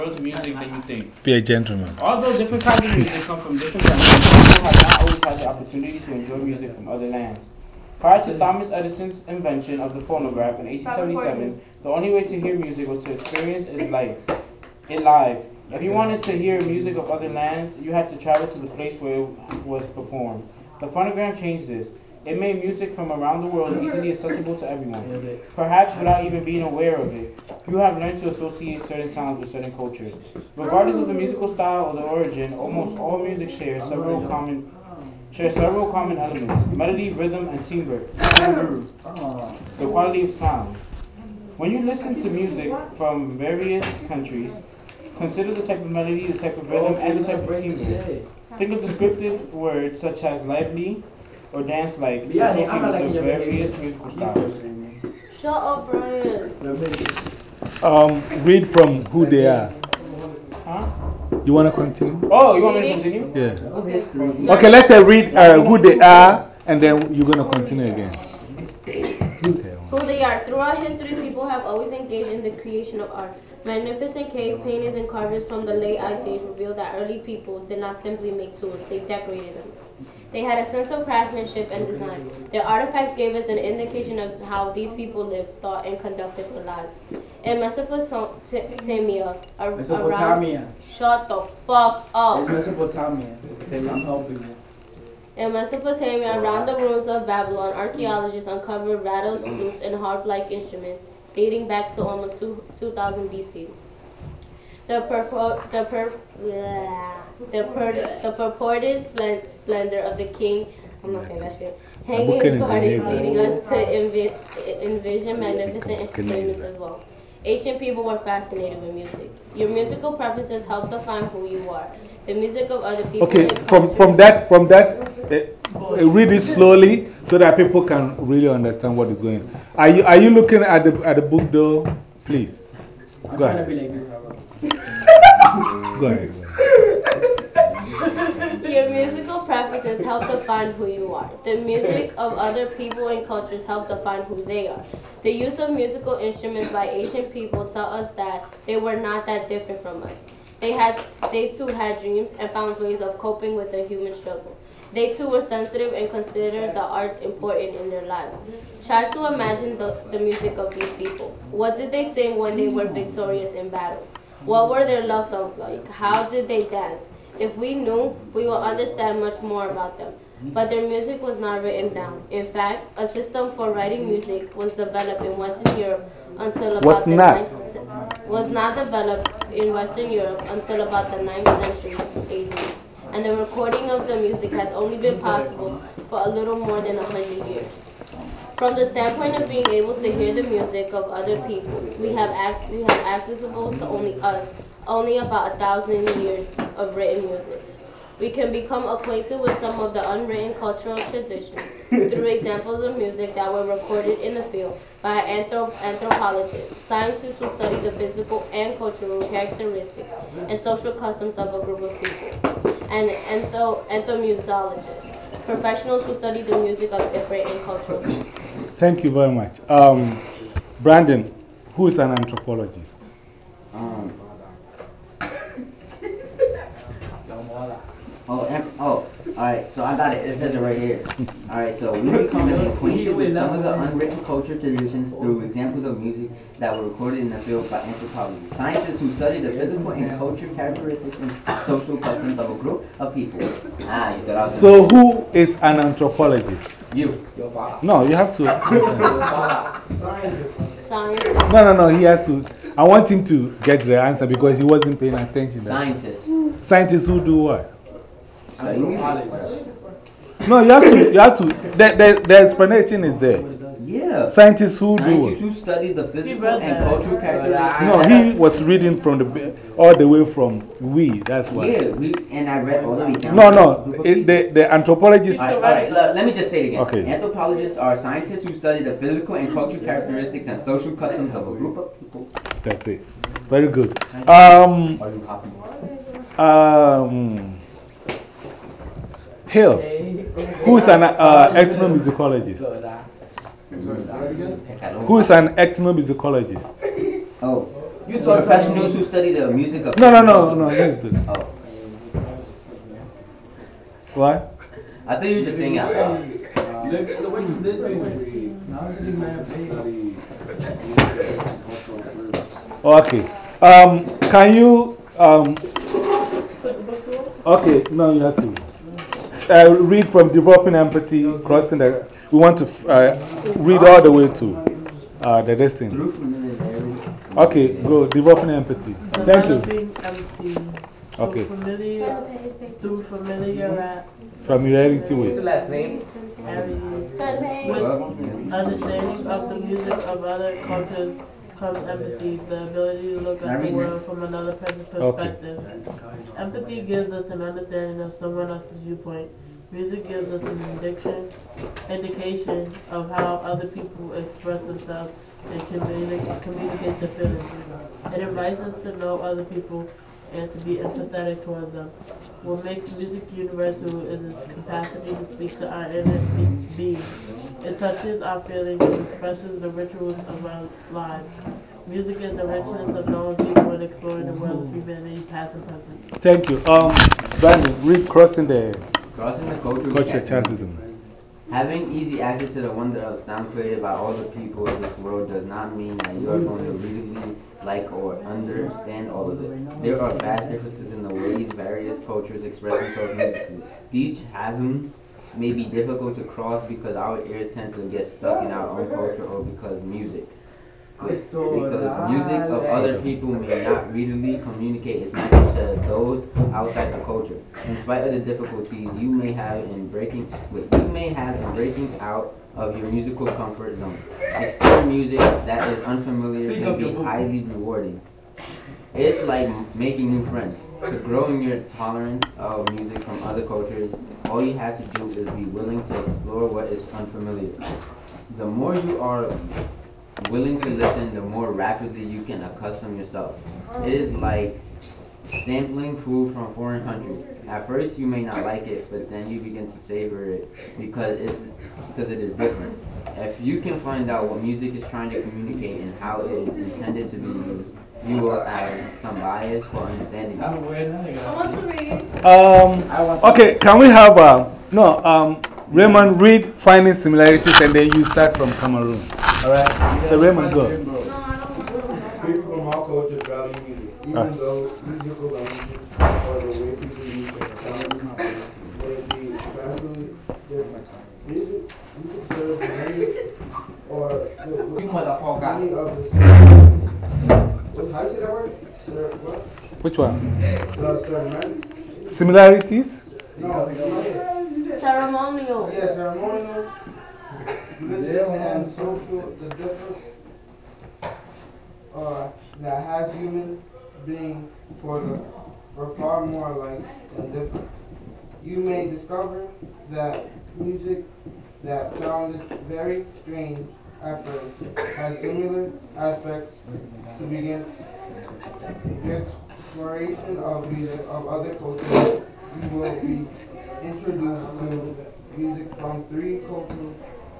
to music than you think. Be a gentleman. Although different kinds of music come from different countries, people have not always had the opportunity to enjoy music from other lands. Prior to Thomas Edison's invention of the phonograph in 1877, the only way to hear music was to experience it live. If you wanted to hear music of other lands, you had to travel to the place where it was performed. The phonograph changed this. It made music from around the world easily accessible to everyone. Perhaps without even being aware of it, you have learned to associate certain sounds with certain cultures. Regardless of the musical style or the origin, almost all music shares several common elements: melody, rhythm, and timbre. The quality of sound. When you listen to music from various countries, consider the type of melody, the type of rhythm, and the type of timbre. Think of descriptive words such as lively or dance-like to associate with the various musical styles. Shut up, Brian. Read from who they are. Huh? You want to continue? Oh, you want me to continue? Yeah. Okay. Okay, let's read who they are, and then you're going to continue again. Who they are. Throughout history, people have always engaged in the creation of art. Magnificent cave paintings and carvings from the late Ice Age reveal that early people did not simply make tools, they decorated them. They had a sense of craftsmanship and design. Their artifacts gave us an indication of how these people lived, thought, and conducted their lives. In Mesopotamia, shut the fuck up. Mesopotamia. I'm helping you. In Mesopotamia, around the ruins of Babylon, archaeologists uncovered rattles, flutes, and harp-like instruments dating back to almost 2000 BC. The purported splendor of the king, I'm not saying that shit, hanging his gardens, leading us to envision magnificent entertainments as well. Ancient people were fascinated with music. Your musical preferences help define who you are. The music of other people. Okay, from that, read it slowly so that people can really understand what is going on. Are you looking at the book though? Please. Go ahead. Go ahead. Your musical preferences help define who you are. The music of other people and cultures help define who they are. The use of musical instruments by ancient people tell us that they were not that different from us. They too had dreams and found ways of coping with the human struggle. They too were sensitive and considered the arts important in their lives. Try to imagine the music of these people. What did they sing when they were victorious in battle? What were their love songs like? How did they dance? If we knew, we would understand much more about them. But their music was not written down. In fact, a system for writing music was developed in Western Europe until about the 9th was not developed in Western Europe until about the 9th century AD. And the recording of the music has only been possible for a little more than 100 years. From the standpoint of being able to hear the music of other people, we have accessible to only about 1,000 years of written music. We can become acquainted with some of the unwritten cultural traditions through examples of music that were recorded in the field by anthropologists, scientists who study the physical and cultural characteristics and social customs of a group of people, and ethnomusicologists, professionals who study the music of different and cultural groups. Thank you very much. Brandon, who is an anthropologist? Alright, so I got it. It says it right here. Alright, so we become acquainted with some of the unwritten culture traditions through examples of music that were recorded in the field by anthropologists, scientists who study the physical and culture characteristics and social customs of a group of people. So who is an anthropologist? You. No, you have to. Scientists. No, he has to. I want him to get the answer because he wasn't paying attention. Scientists. Scientists who do what? Anthropologists. No, you have to. The explanation is there. Yeah. Scientists who do what? Scientists who study the physical and cultural characteristics. No, he was reading from all the way from that's why. Yeah, and I read all the way down. No, the anthropologists. All right, let me just say it again. Okay. Anthropologists are scientists who study the physical and cultural characteristics and social customs of a group of people. That's it. Very good. Are you happy? Hill, who's an ethnomusicologist? Who's an ethnomusicologist? Oh, Professionals who study the music of. No, he's the. Oh, What? I thought you were just saying it out loud. Look what you did to me. Okay. Can you, okay, no, you have to. Read from Developing Empathy, Crossing the, we want to read all the way to the destiny. Okay, go, Developing Empathy. Thank you. Empathy. Okay. Too familiar. Familiarity with. With understanding of the music of other cultures comes empathy, the ability to look at the world from another person's perspective. Empathy gives us an understanding of someone else's viewpoint. Music gives us an indication of how other people express themselves and communicate their feelings. It invites us to know other people and to be empathetic towards them. What makes music universal is its capacity to speak to our inner being. It touches our feelings and expresses the rituals of our lives. Music is the richness of knowing people and exploring the world of humanity, past and present. Thank you. Brandon, read Crossing the Culture Chasm. Having easy access to the wonder of sound created by all the people of this world does not mean that you are going to really like or understand all of it. There are vast differences in the ways various cultures express themselves musically. These chasms may be difficult to cross because our ears tend to get stuck in our own culture or because music of other people may not readily communicate its message to those outside the culture. In spite of the difficulties you may have in breaking out of your musical comfort zone, exploring music that is unfamiliar can be highly rewarding. It's like making new friends. To grow in your tolerance of music from other cultures, all you have to do is be willing to explore what is unfamiliar. The more you are willing to listen, the more rapidly you can accustom yourself. It is like sampling food from a foreign country. At first you may not like it, but then you begin to savor it because it is different. If you can find out what music is trying to communicate and how it is intended to be used, you will have some bias for understanding it. I want to read. Okay, can we have, Raymond, read Finding Similarities and then you start from Cameroon. Alright? So Raymond, go. People from all cultures value music, even though musical languages or the way people use it may be vastly different. Music serves many or many of the how you say that word? What? Which one? Sermon? Similarities? No. Ceremonial. Yeah, ceremonial, religious, and social, the difference that has human being for far more alike than different. You may discover that music that sounded very strange at first has similar aspects to begin. The exploration of music of other cultures, you will be introduced to music from three cultural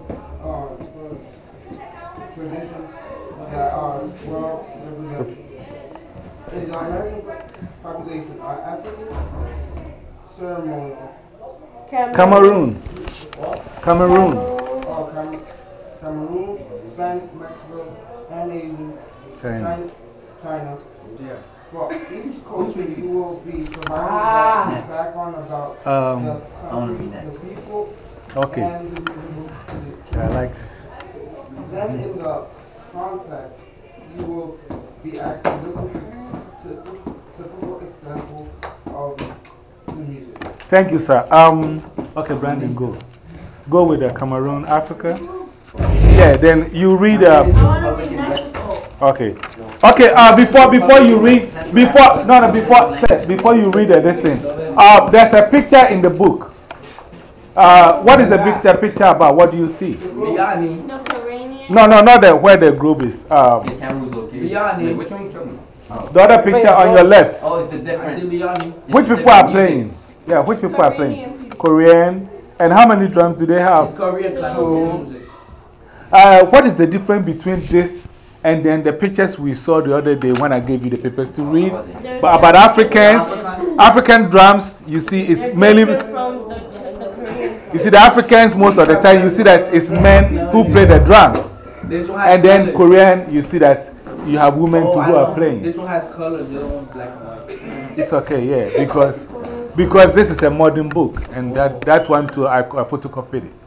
traditions that are well represented. In the American population are African, ceremonial, Cameroon. Cameroon. Cameroon, Hispanic, Mexico, and Asian, China. For each culture, you will be provided a background about the people and the music. I like. Then in the context, you will be asked to listen to typical example of the music. Thank you, sir. Okay, Brandon, go. Go with the Cameroon, Africa. Yeah, then you read. I want to read Mexico. Okay. Okay, before you read, before you read this thing, there's a picture in the book. What is the picture about? What do you see? The Caribbean. No, not where the group is. Is Cameroon's located? Which one you talking about? The other picture on your left. Oh, it's the different. Which people are playing? Yeah, which people are playing? Korean. And how many drums do they have? It's Korean classical music. What is the difference between this And then the pictures we saw the other day when I gave you the papers to read. There's But about Africans, African drums, you see, it's mainly. from the Korean. You see, the Africans, most of the time, you see that it's men who play the drums. And then Korean, you see that you have women who are playing. This one has colors, the other one's black and white. It's okay, yeah, because this is a modern book, and that one too, I photocopied it.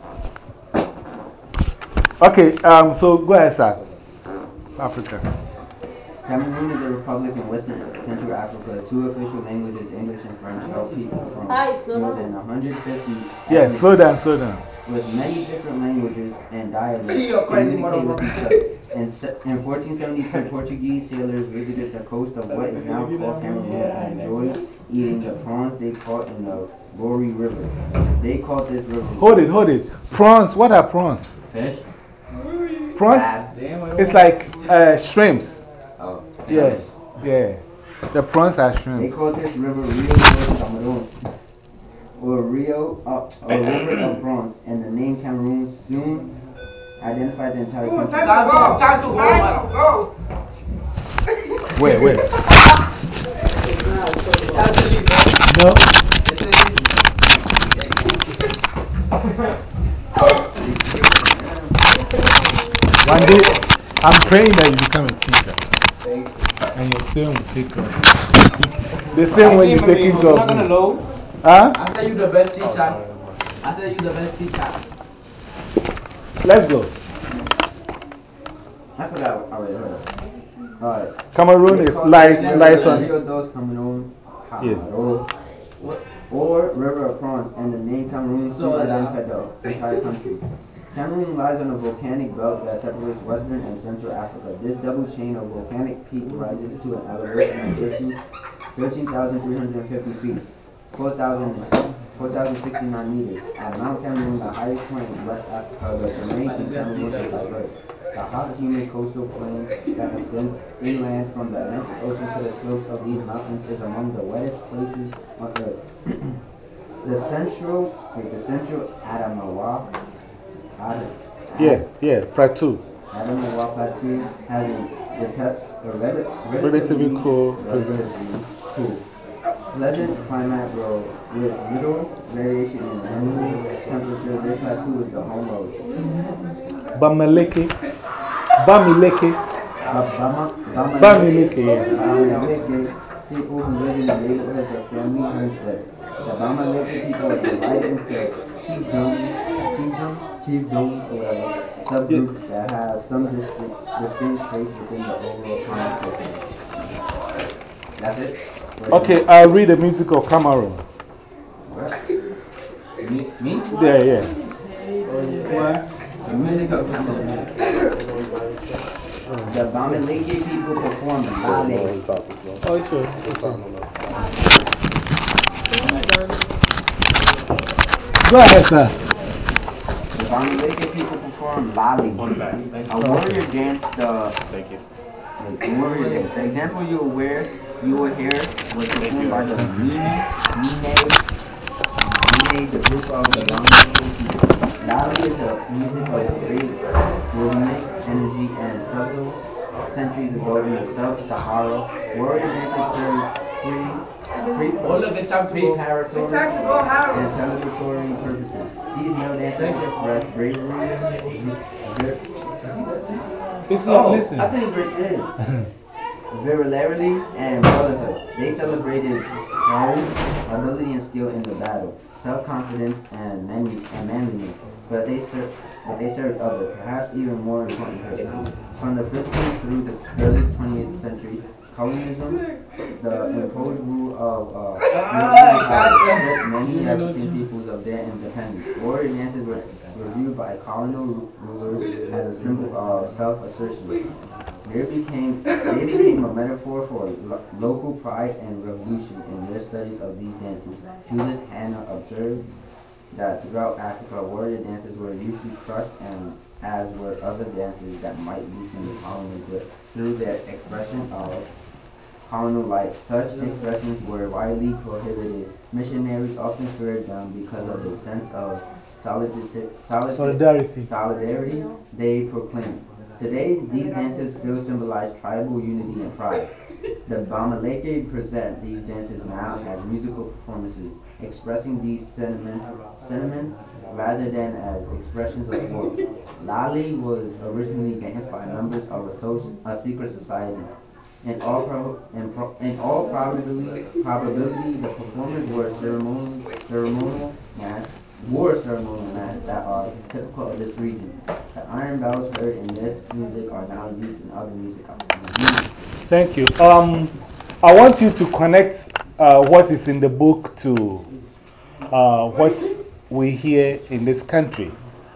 Okay, so go ahead, sir. Africa. Cameroon is a republic in Western Central Africa. Two official languages, English and French, help people from more than 150 Yeah, slow down, slow down. with many different languages and dialects See your crazy communicate with each other. In 1472, Portuguese sailors visited the coast of what is now called Cameroon and enjoyed eating the prawns they caught in the Gori River. They called this river. Hold it. Prawns, what are prawns? Fish. Prawns? It's like shrimps. Oh. Yes, yeah. The prawns are They shrimps. called this river Rio de Cameroon, or River of Bronze, and the name Cameroon soon identified the entire country. Time to go. Wait. Time to leave. No. One day, I'm praying that you become a teacher. And your student will take care of you. The same way you're taking care of me. Huh? I said you the best teacher. Let's go. I forgot. Oh, wait, hold up. Alright. Cameroon is lies on. Those Cameroon, Yeah. or River of Prawns, and the name Cameroon soon identified the entire country. Cameroon lies on a volcanic belt that separates Western and Central Africa. This double chain of volcanic peaks rises to an elevation of 13,350 feet, 4,069 meters. At Mount Cameroon, the highest point in West Africa, the terrain in Cameroon is diverse. The hot, humid coastal plain that extends inland from the Atlantic Ocean to the slopes of these mountains is among the wettest places on Earth. The central Adamawa Plateau. Adamawa Plateau has a Relatively cool, pleasant climate with little variation in temperature. This plateau is the home of Bamileke, yeah. People who live in the neighborhoods of family homesteads. The Bamileke people are divided into chiefdoms, or subgroups that have some distinct traits within the overall common culture. That's it? Okay, I'll read the music of Cameroon. What? Me? Yeah. The music of Cameroon. The Bamileke people perform ballet. Oh, sure. Go ahead, sir. The Bamileke people perform lali, a warrior dance. The warrior dance. The example you will hear was performed by the Nine, the group of the Bamileke people. Lali is a music of great rhythmic energy and subtle. Centuries ago in the sub-Sahara, warrior dances served preparatory and celebratory purposes. These male dances express bravery, virility, and brotherhood. They celebrated courage, ability, and skill in the battle, self-confidence, and manliness. But they served other, perhaps even more important purposes. From the 15th through the early 20th century, colonialism, the imposed rule of stripped many African peoples of their independence. Warrior dances were viewed by colonial rulers as a symbol of self-assertion. They became a metaphor for local pride and revolution. In their studies of these dances, Judith Hanna observed that throughout Africa, warrior dances were usually crushed, and as were other dances that might weaken the colonies through their expression of colonial life. Such expressions were widely prohibited. Missionaries often feared them because of the sense of solidarity they proclaimed. Today, these dances still symbolize tribal unity and pride. The Bamaleke present these dances now as musical performances, expressing these sentiments rather than as expressions of war. Lali was originally danced by members of a secret society. In all probability, the performers were ceremonial masks that are typical of this region. The iron bells heard in this music are now used in other music. Thank you. I want you to connect what is in the book to what we hear in this country.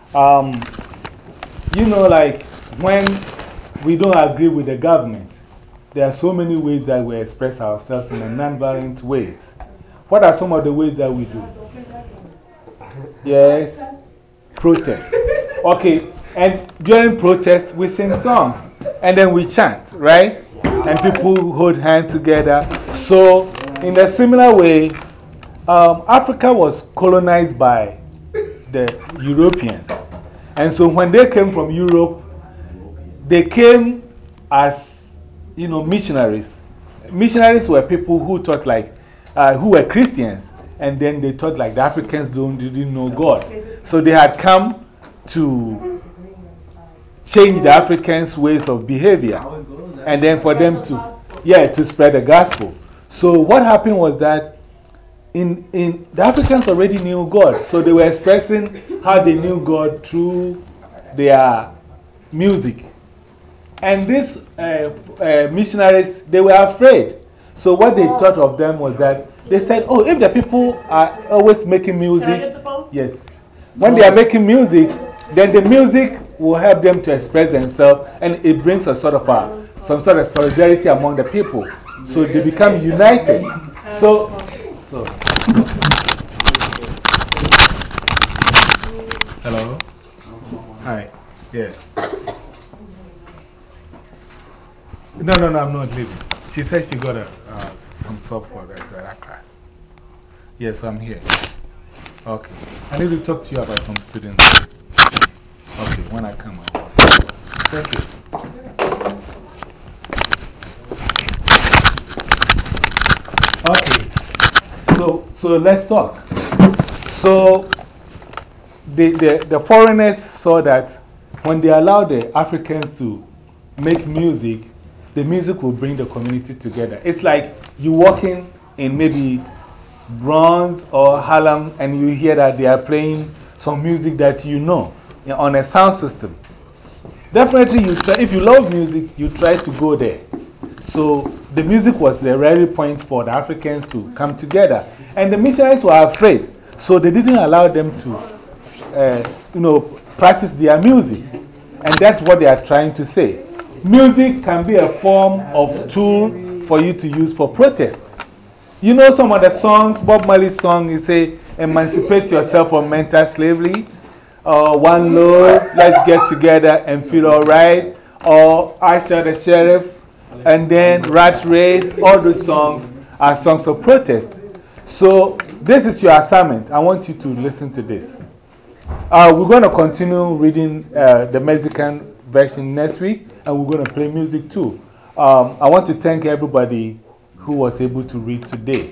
You know, like when we don't agree with the government, there are so many ways that we express ourselves in a non-violent ways. What are some of the ways that we do? Yes, protest. Okay, and during protest, we sing songs and then we chant, right? And people hold hands together. So, in a similar way, Africa was colonized by the Europeans. And so, when they came from Europe, they came as, you know, missionaries. Missionaries were people who taught like, who were Christians. And then they thought like the Africans didn't know God. So they had come to change the Africans' ways of behavior. And then for them to spread the gospel. So what happened was that the Africans already knew God. So they were expressing how they knew God through their music. And these missionaries, they were afraid. So what they thought of them was that they said, oh, if the people are always making music, Can I get the phone? yes. When they are making music, then the music will help them to express themselves and it brings a sort of some sort of solidarity among the people. So they become united. So. Hello? Hi. Yeah. No, I'm not leaving. She said she got some stuff for that class. Yes, I'm here. Okay. I need to talk to you about some students. Okay, when I come out. Thank you. Okay. So let's talk. So the foreigners saw that when they allowed the Africans to make music, the music will bring the community together. It's like you walking in maybe Bronx or Harlem and you hear that they are playing some music that you know on a sound system. Definitely, if you love music, you try to go there. So the music was the rally point for the Africans to come together. And the missionaries were afraid. So they didn't allow them to practice their music. And that's what they are trying to say. Music can be a form of tool for you to use for protest. You know some of the songs, Bob Marley's song, you say, emancipate yourself from mental slavery. One Lord, let's get together and feel alright. Or Usher the Sheriff. And then Rat Race, all those songs are songs of protest. So this is your assignment. I want you to listen to this. We're going to continue reading the Mexican version next week, and we're going to play music too. I want to thank everybody who was able to read today.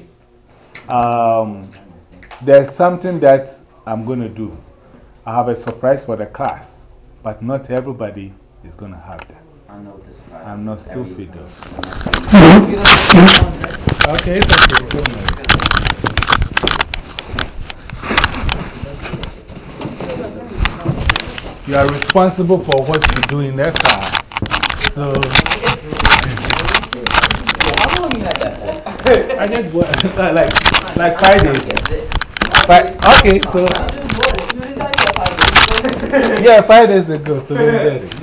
There's something that I'm going to do. I have a surprise for the class, but not everybody is going to have that. I'm not stupid though. Okay, it's okay. Good night. You are responsible for what you do in that class. So, How long you had that for? I just like 5 days. Okay, so. Yeah, 5 days ago, so don't get it.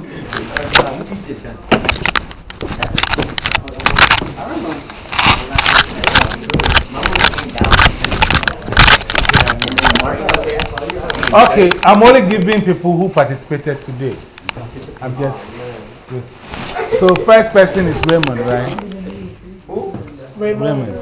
Okay, I'm only giving people who participated today. I'm just. So, first person is Raymond, right? Raymond.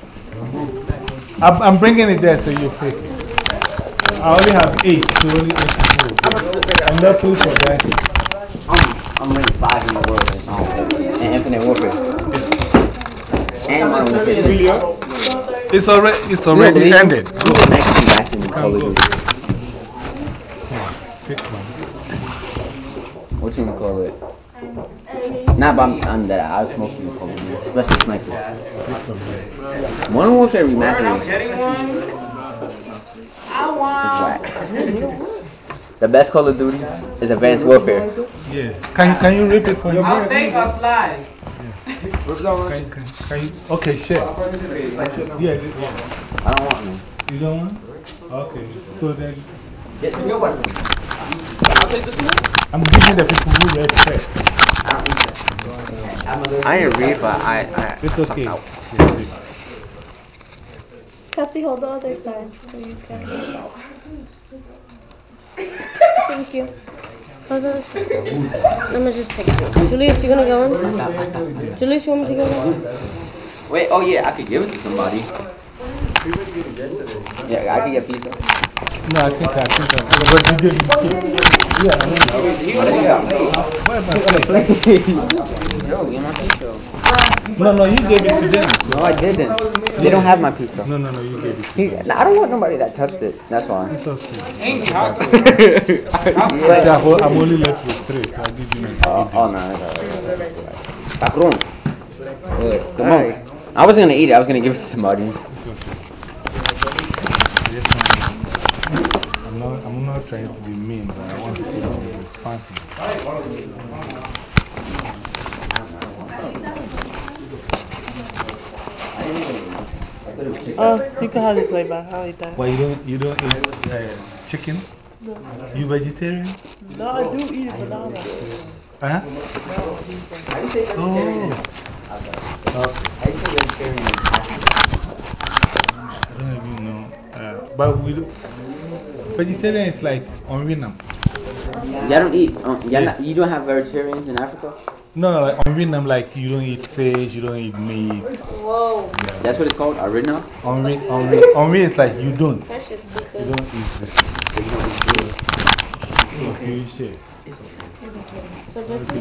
I'm bringing it there so you pick it. I only have 8, so only 8 people. I'm not pleased for that. I'm ranked 5 in the world in songs. And Infinite Warfare. And Modern Warfare 2. It's already ended. I'm the next master in Call of Duty. Pick one. What team you call it? Nah, but I'm that. I was mostly Call of Duty. Especially Sniper. Modern Warfare Remastered is whack. The best Call of Duty is Advanced Warfare. Yeah. Can you repeat for me? I'll take a slice. Can you? Okay, share. Yeah. I don't want me. You don't want? Okay. So then, Get your one. I'm giving the people who read first. I ain't read, but I It's okay. out. Kathy, hold the other side so you can. Thank you. Hold the other side. Let me just take it. Julius, you gonna go in? Julius, you want me to go in? Wait, oh yeah, I could give it to somebody. Yeah, I could get pizza. No, I think. But you gave me. Yeah, I know. Why am I Yo, get my pizza. No, you gave it to them. So. No, I didn't. They don't have my pizza. No, you gave it to them. I don't want nobody that touched it. That's why. It's okay. I'm only left with 3, so I'll give you my Oh no, Cabrón. Come on. I wasn't gonna eat it. I was gonna give it to somebody. It's okay. Yes, I'm not trying to be mean, but I want to be responsible. Oh, you can have it playback. I'll eat that. Why you don't eat chicken? No. You vegetarian? No, I do eat it, but not that. Huh? Oh. I don't even know. But vegetarian is like on Vietnam. Y'all don't eat. You don't have vegetarians in Africa? No, like on Vietnam, like you don't eat fish, you don't eat meat. Whoa. Yeah. That's what it's called, original? On me, it's like you don't. That's just too You good. don't eat fish. You share. So this is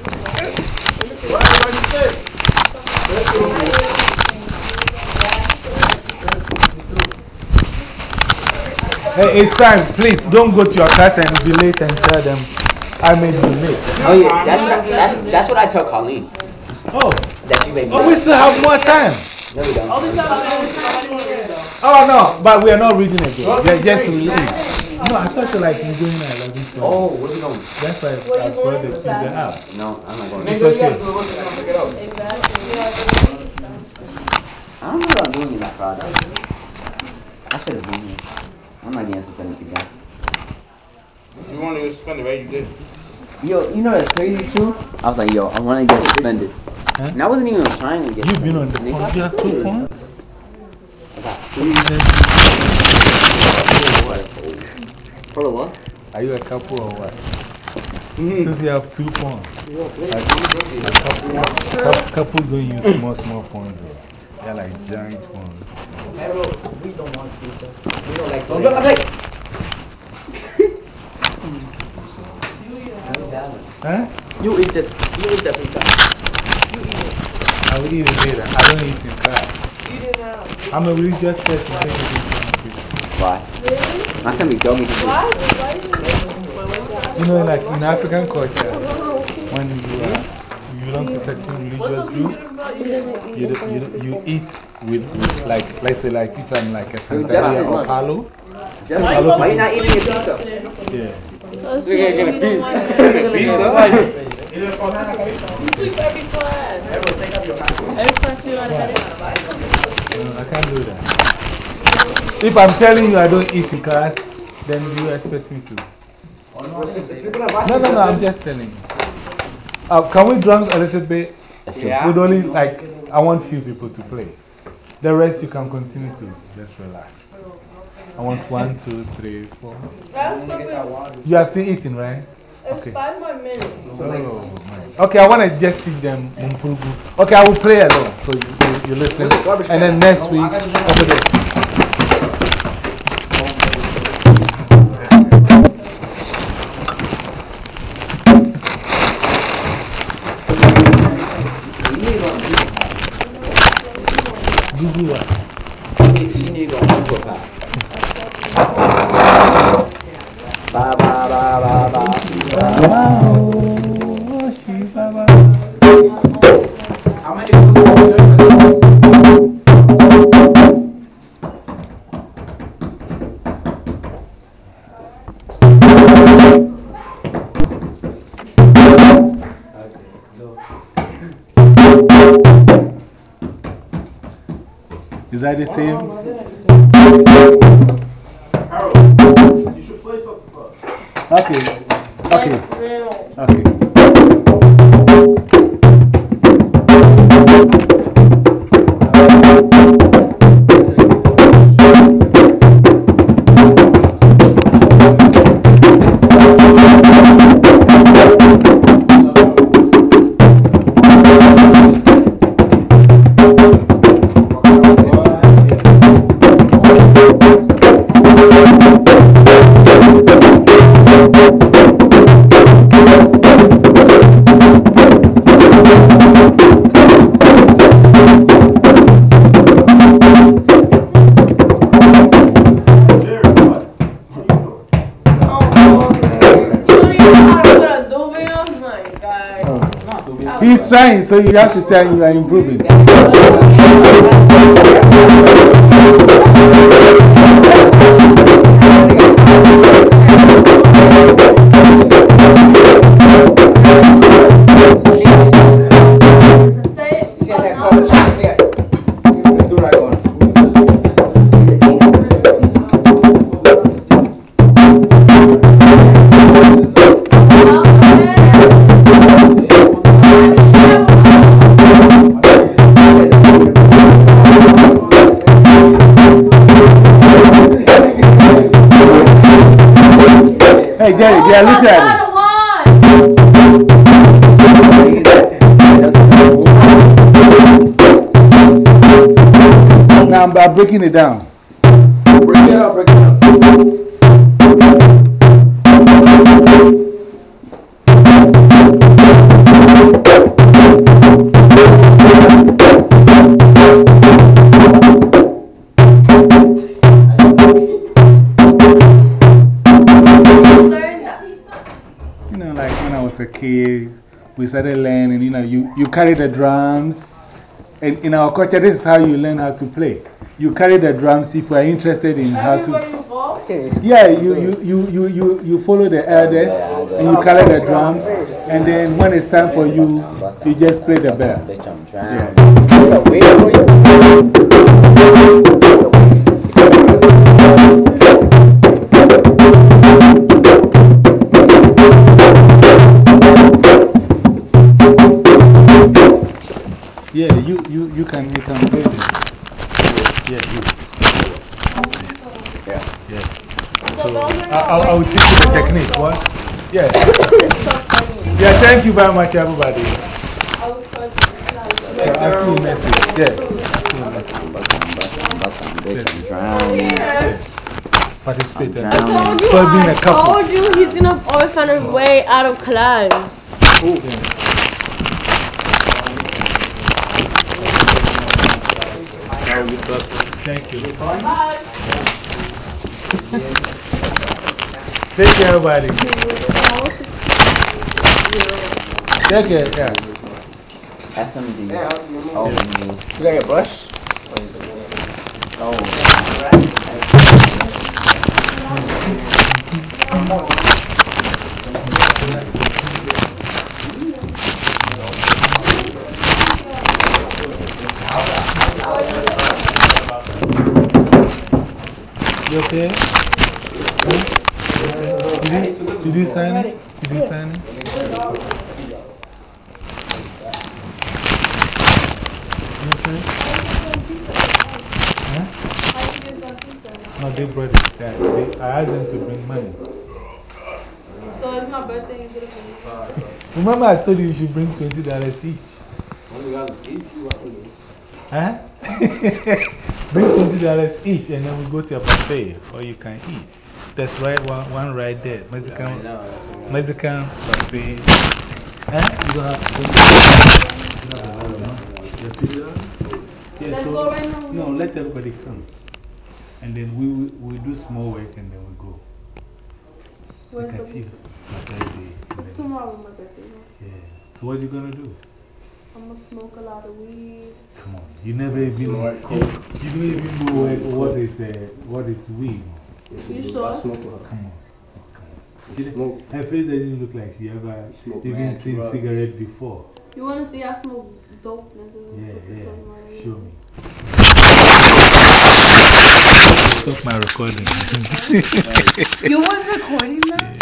Hey, it's time. Please don't go to your class and be late and tell them I made you late. Oh yeah, that's what I tell Colleen. Oh, That you made me. oh, we still have more time. No, we don't. Oh no, but we are not reading it. They're just reading. No, I thought you like you going at 11:20. Oh, where we going? That's why I brought the pizza out. No, I'm not going. It's okay. I don't know what I'm doing in that product. I should have been here. I'm not getting suspended again. You want to get suspended, right? You did. Yo, you know that's crazy too? I was like, yo, I want to get suspended. Huh? And I wasn't even trying to get You've been suspended. on the phone. You have 2 phones? Hold on, what? Are you a couple or what? Since you have 2 phones. Couple don't use small phones. They're like giant phones. We don't want pizza. We don't like pizza. Huh? You eat it. You eat the pizza. I will eat it later. I don't eat in class. I'm a religious person. Why? Last time he told me to do. You know, like in African culture, when you belong to certain religious groups, you eat with like, let's say, like if I'm like a Santeria or Palo. Why you not eating your pizza? Yeah. You're going to get a pizza. Pizza? No, I can't do that. If I'm telling you I don't eat in class, then you expect me to. No, I'm just telling you. Can we drums a little bit? Yeah. With only like, I want few people to play. The rest you can continue to just relax. I want 1, 2, 3, 4. You are still eating, right? It's 5 more minutes. Oh, okay, I want to just teach them Mpugu. Okay, I will play alone. So you listen. And then next week, over there. Google what? She need to go on Google Pass. Ba ba ba ba ba. How many people are you doing? Is that the same? Harold, you should play something for us. Okay. Okay. Okay. He's trying, so you have to tell him you are improving. Hey, Jerry, yeah, look at it. Now I'm breaking it down. Break it up, break it up. You know, like when I was a kid, we started learning, you know, you carry the drums. And in our culture, this is how you learn how to play. You carry the drums if you are interested in how to. Yeah, you follow the elders and you carry the drums. And then when it's time for you, you just play the bell. Yeah, you can play it. Yeah, you. Yeah. So, I will teach you the technique. What? Yeah. Yeah, thank you very much, everybody. I'll see you next week. Yeah. Participate. I told you he's going to always find a way out of class. Thank you. Take care, everybody. Take care, yeah. SMD. Oh, me. You got your brush? You okay? Did you sign it? Did you sign it? You okay? Huh? No, they brought it. I asked them to bring money. So it's my birthday, you should have Remember I told you you should bring $20 each? Huh? Bring $20 each and then we go to a buffet or you can eat. That's right, one right there. Mexican buffet. Huh? You don't have to Yeah, Let's so, go right now. no, let everybody come. And then we do small work and then we go. Where's Look at the you. My birthday. tomorrow, my birthday? Yeah. So what you gonna do? I'm gonna smoke a lot of weed. Come on. You never even, you don't even know what is weed. You sure? Come on. Her face doesn't look like she ever even seen cigarette before. You wanna see I smoke dope, nigga? Yeah. Show me. Stop my recording. You was recording that?